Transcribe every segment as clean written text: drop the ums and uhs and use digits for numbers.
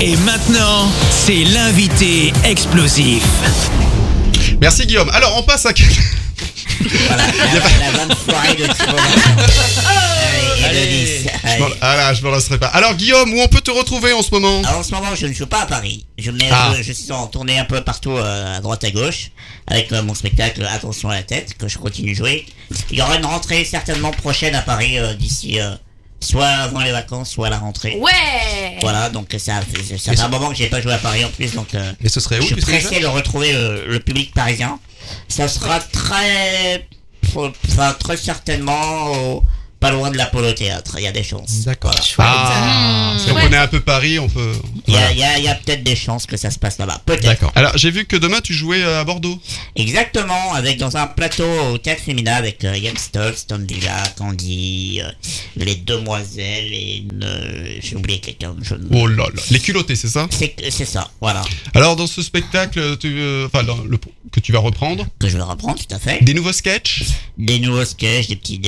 Et maintenant, c'est l'invité explosif. Merci Guillaume. Alors on passe à... Voilà, la bonne soirée de Thibaut. Je me lancerai pas. Alors Guillaume, où on peut te retrouver en ce moment? Alors, en ce moment, je ne joue pas à Paris. Je suis en tournée un peu partout à droite à gauche avec mon spectacle Attention à la tête que je continue de jouer. Il y aura une rentrée certainement prochaine à Paris d'ici soit avant les vacances, soit à la rentrée. Ouais. Voilà, donc ça fait un moment que j'ai pas joué à Paris en plus, donc Mais ce serait où? je suis pressé de retrouver le public parisien. Ça sera très certainement pas loin de l'Apollo Théâtre, il y a des chances. D'accord. Voilà. Si on connaît un peu Paris, on peut... Il y a peut-être des chances que ça se passe là-bas, peut-être. D'accord. Alors j'ai vu que demain tu jouais à Bordeaux. Exactement, dans un plateau au Théâtre Féminin avec Yann Stoltz, Tom Villa, Candy, les Demoiselles et j'ai oublié quelqu'un. Oh là là. Les culottés, c'est ça? C'est ça, voilà. Alors dans ce spectacle, que tu vas reprendre, Que je vais reprendre, tout à fait. des nouveaux sketchs? Des nouveaux sketchs,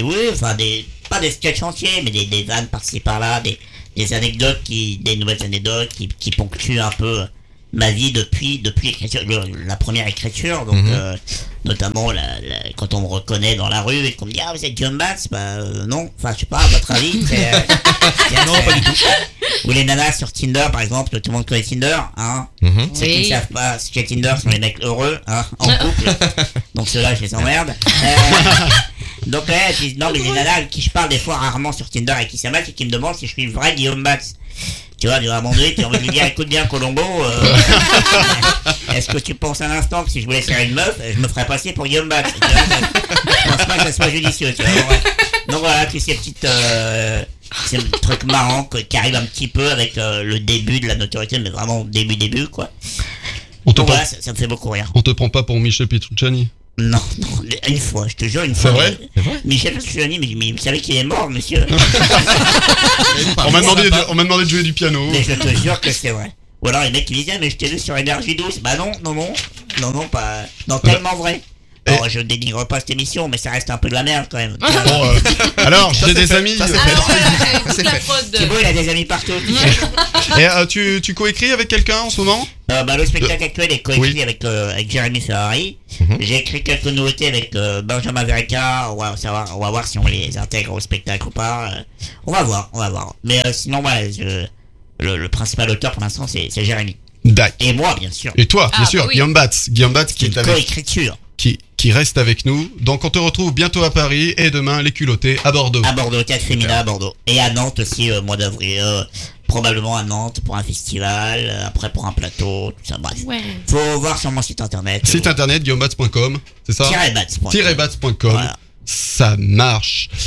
pas des sketchs entiers, mais des vannes par-ci par-là, des anecdotes des nouvelles anecdotes qui ponctuent un peu ma vie depuis la première écriture, donc notamment quand on me reconnaît dans la rue et qu'on me dit vous êtes Guillaume Batz, non, enfin je sais pas, à votre avis Non, pas du tout. Ou les nanas sur Tinder par exemple, tout le monde connaît Tinder, hein. Ceux qui ne savent pas ce qu'est Tinder sont les mecs heureux, hein, en couple, donc ceux-là je les emmerde. Donc non mais les nanas qui je parle des fois rarement sur Tinder et qui s'aiment et qui me demandent si je suis le vrai Guillaume Batz. Tu vois, à un moment donné, tu as envie de lui dire écoute bien Colombo, est-ce que tu penses un instant que si je voulais faire une meuf, je me ferais passer pour Guillaume Batz? Je pense pas que ça soit judicieux, tu vois. Donc voilà, tous ces petites ces trucs marrants qui arrivent un petit peu avec le début de la notoriété, mais vraiment début quoi. Donc voilà, ça me fait beaucoup rire. On te prend pas pour Michel Petrucciani? Non, une fois, je te jure, une fois. C'est vrai? Michel Petrucciani, mais vous savez qu'il est mort, monsieur? On m'a demandé de jouer du piano. Mais je te jure que c'est vrai. Ou alors les mecs qui disaient mais je t'ai vu sur Énergie 12. Bah non, pas. Non, tellement vrai. Alors je dénigre pas cette émission, mais ça reste un peu de la merde quand même. Alors, j'ai des amis. Thibaut, il a des amis partout. Et tu coécris avec quelqu'un en ce moment? Le spectacle actuel est coécrit avec Jérémy Ferrari. J'ai écrit quelques nouveautés avec Benjamin Verreca. On va voir si on les intègre au spectacle ou pas. On va voir. Mais sinon, voilà, le principal auteur pour l'instant, c'est Jérémy. D'accord. Et moi, bien sûr. Et toi, bien sûr, bah oui. Guillaume Batz qui est avec... Co-écriture. Qui reste avec nous. Donc on te retrouve bientôt à Paris et demain les culottés à Bordeaux. À Bordeaux, Théâtre Féminin à Bordeaux. Et à Nantes aussi, mois d'avril. Probablement à Nantes pour un festival, après pour un plateau, tout ça, bref. Ouais. Faut voir sur mon site internet. Site internet guillaumebatz.com, c'est ça? -batz.com. -batz.com. Voilà. Ça marche.